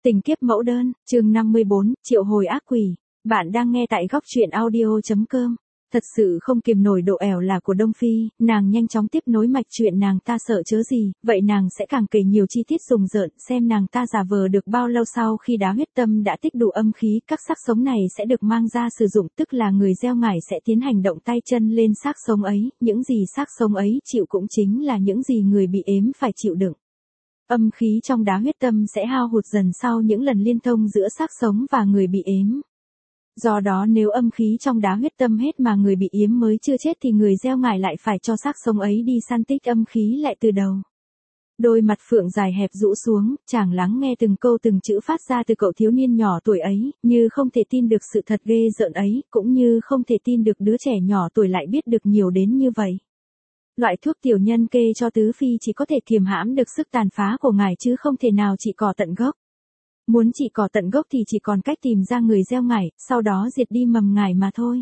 Tình kiếp mẫu đơn, chương 54, triệu hồi ác quỷ. Bạn đang nghe tại góc truyện audio.com. Thật sự không kiềm nổi độ ẻo là của Đông Phi, nàng nhanh chóng tiếp nối mạch chuyện nàng ta sợ chớ gì, vậy nàng sẽ càng kể nhiều chi tiết rùng rợn xem nàng ta giả vờ được bao lâu sau khi đá huyết tâm đã tích đủ âm khí, các xác sống này sẽ được mang ra sử dụng, tức là người gieo ngải sẽ tiến hành động tay chân lên xác sống ấy, những gì xác sống ấy chịu cũng chính là những gì người bị ếm phải chịu đựng. Âm khí trong đá huyết tâm sẽ hao hụt dần sau những lần liên thông giữa xác sống và người bị ếm. Do đó nếu âm khí trong đá huyết tâm hết mà người bị yếm mới chưa chết thì người gieo ngải lại phải cho xác sống ấy đi săn tích âm khí lại từ đầu. Đôi mặt Phượng dài hẹp rũ xuống, chàng lắng nghe từng câu từng chữ phát ra từ cậu thiếu niên nhỏ tuổi ấy, như không thể tin được sự thật ghê rợn ấy, cũng như không thể tin được đứa trẻ nhỏ tuổi lại biết được nhiều đến như vậy. Loại thuốc tiểu nhân kê cho tứ phi chỉ có thể kiềm hãm được sức tàn phá của ngài chứ không thể nào trị cỏ tận gốc. Muốn trị cỏ tận gốc thì chỉ còn cách tìm ra người gieo ngải, sau đó diệt đi mầm ngải mà thôi.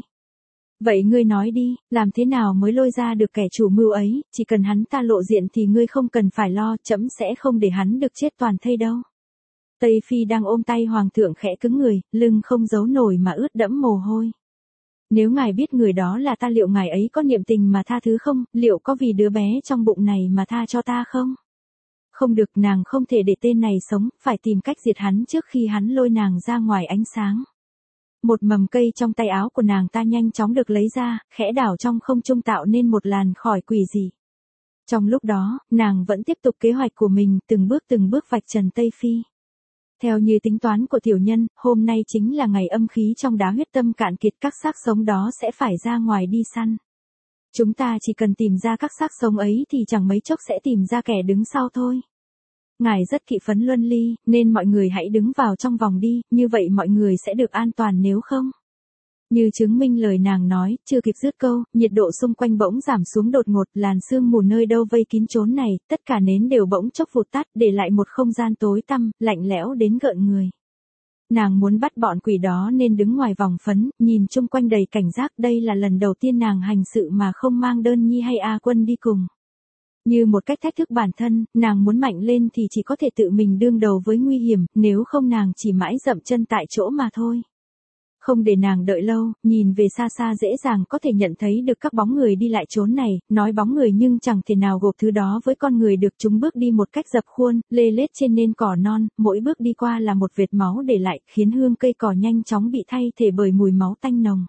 Vậy ngươi nói đi, làm thế nào mới lôi ra được kẻ chủ mưu ấy, chỉ cần hắn ta lộ diện thì ngươi không cần phải lo, trẫm sẽ không để hắn được chết toàn thây đâu. Tây Phi đang ôm tay hoàng thượng khẽ cứng người, lưng không giấu nổi mà ướt đẫm mồ hôi. Nếu ngài biết người đó là ta liệu ngài ấy có niệm tình mà tha thứ không, liệu có vì đứa bé trong bụng này mà tha cho ta không? Không được, nàng không thể để tên này sống, phải tìm cách diệt hắn trước khi hắn lôi nàng ra ngoài ánh sáng. Một mầm cây trong tay áo của nàng ta nhanh chóng được lấy ra, khẽ đảo trong không trung tạo nên một làn khói quỷ dị. Trong lúc đó, nàng vẫn tiếp tục kế hoạch của mình, từng bước vạch trần Tây Phi. Theo như tính toán của tiểu nhân, hôm nay chính là ngày âm khí trong đá huyết tâm cạn kiệt, các xác sống đó sẽ phải ra ngoài đi săn. Chúng ta chỉ cần tìm ra các xác sống ấy thì chẳng mấy chốc sẽ tìm ra kẻ đứng sau thôi. Ngài rất kỵ phấn luân ly, nên mọi người hãy đứng vào trong vòng đi, như vậy mọi người sẽ được an toàn nếu không. Như chứng minh lời nàng nói, chưa kịp dứt câu, nhiệt độ xung quanh bỗng giảm xuống đột ngột, làn sương mù nơi đâu vây kín chốn này, tất cả nến đều bỗng chốc vụt tắt, để lại một không gian tối tăm, lạnh lẽo đến gợn người. Nàng muốn bắt bọn quỷ đó nên đứng ngoài vòng phấn, nhìn chung quanh đầy cảnh giác, đây là lần đầu tiên nàng hành sự mà không mang Đơn Nhi hay A Quân đi cùng. Như một cách thách thức bản thân, nàng muốn mạnh lên thì chỉ có thể tự mình đương đầu với nguy hiểm, nếu không nàng chỉ mãi dậm chân tại chỗ mà thôi. Không để nàng đợi lâu, nhìn về xa xa dễ dàng có thể nhận thấy được các bóng người đi lại chốn này, nói bóng người nhưng chẳng thể nào gộp thứ đó với con người được, chúng bước đi một cách dập khuôn, lê lết trên nền cỏ non, mỗi bước đi qua là một vệt máu để lại, khiến hương cây cỏ nhanh chóng bị thay thế bởi mùi máu tanh nồng.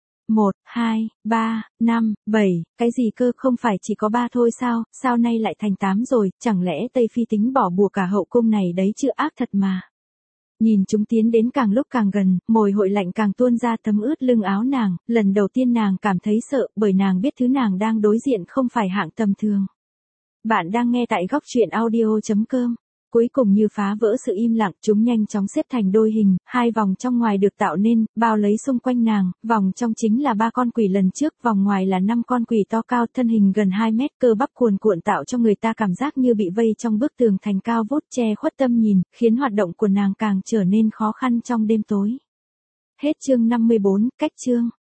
1, 2, 3, 5, 7, cái gì cơ, không phải chỉ có 3 thôi sao nay lại thành 8 rồi, chẳng lẽ Tây Phi tính bỏ bùa cả hậu cung này đấy chứ, ác thật mà. Nhìn chúng tiến đến càng lúc càng gần, mồ hôi lạnh càng tuôn ra thấm ướt lưng áo nàng, lần đầu tiên nàng cảm thấy sợ, bởi nàng biết thứ nàng đang đối diện không phải hạng tầm thường. Bạn đang nghe tại góc truyện audio.com. Cuối cùng như phá vỡ sự im lặng, chúng nhanh chóng xếp thành đôi hình, hai vòng trong ngoài được tạo nên, bao lấy xung quanh nàng, vòng trong chính là 3 con quỷ lần trước, vòng ngoài là 5 con quỷ to cao, thân hình gần 2 mét, cơ bắp cuồn cuộn tạo cho người ta cảm giác như bị vây trong bức tường thành cao vút, che khuất tâm nhìn, khiến hoạt động của nàng càng trở nên khó khăn trong đêm tối. Hết chương 54, cách chương.